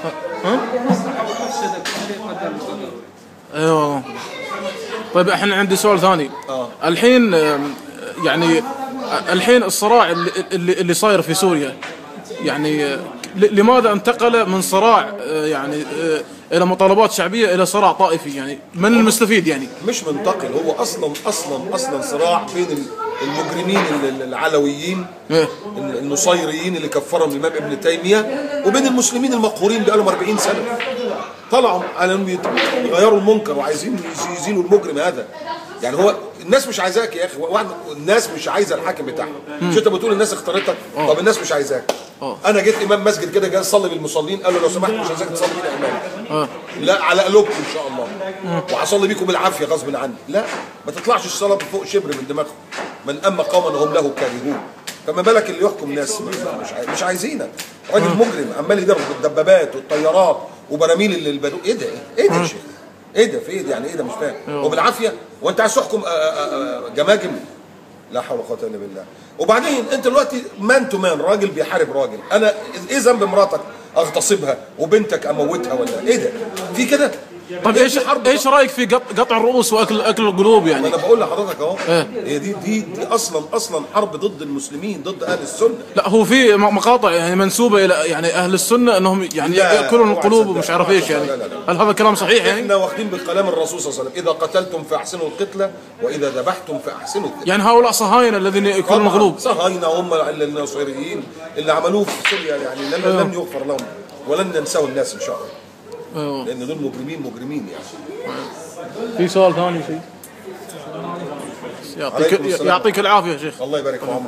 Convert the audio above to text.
ها؟ ايوه. طيب احنا عندي سؤال ثاني. الحين يعني الحين الصراع اللي صاير في سوريا، يعني لماذا انتقل من صراع يعني الى مطالبات شعبيه الى صراع طائفي؟ يعني من المستفيد يعني؟ مش منتقل، هو اصلا صراع بين المجرمين العلويين النصيريين اللي كفرهم الامام ابن تيميه، وبين المسلمين المقهورين بقالهم 40 سنه طلعوا على انهم يغيروا المنكر وعايزين يزيلوا المجرم هذا. يعني هو الناس مش عايزاك يا اخي، الناس مش عايزه الحاكم بتاعها. مش انت بتقول الناس اختارتك؟ طب الناس مش عايزاك. انا جيت امام مسجد كده جاي اصلي بالمصلين، قال له لو سمحت مش عايزاك تصلي بينا امام. لا على قلوبكم ان شاء الله، وهصلي بيكم بالعافيه غصب عني. لا ما تطلعش الصلاه فوق شبر من دماغهم. من اما قوما هم له كارهون، فما بالك اللي يحكم ناس مش عايزينك. راجل مجرم عمال يضرب بالدبابات والطيارات وبراميل البدو. ايه ده ايه ده يا شيخ؟ ايه ده في ايه يعني؟ ايه ده مش فاهم. وبالعافيه وانت عايز تحكم جماجم؟ لا حول ولا قوه الا بالله. وبعدين انت دلوقتي مان تو مان، راجل بيحارب راجل. انا ايه ذنب مراتك اغتصبها وبنتك اموتها ولا ايه ده؟ في كده؟ طب ايش رايك في قطع الرؤوس واكل القلوب يعني؟ انا بقول لحضرتك اهو. هي دي اصلا حرب ضد المسلمين، ضد اهل السنه. لا هو في مقاطع يعني منسوبه الى يعني اهل السنه انهم يعني ياكلون القلوب ومش عارف ايش يعني. لا. هل هذا كلام صحيح يعني؟ احنا واخدين بكلام الرسول صلى الله عليه وسلم: اذا قتلتم فاحسنوا القتله واذا ذبحتم فاحسنوا الذبح. يعني هؤلاء صهاينه الذين ياكلون القلوب، صهاينه هم النصيريين اللي عملوه في سوريا، يعني لن يغفر لهم ولن ننسوا الناس ان شاء الله. لان دول مجرمين يعني. في سؤال ثاني شيء؟ يعطيك العافيه يا شيخ. الله يبارك في عمرك.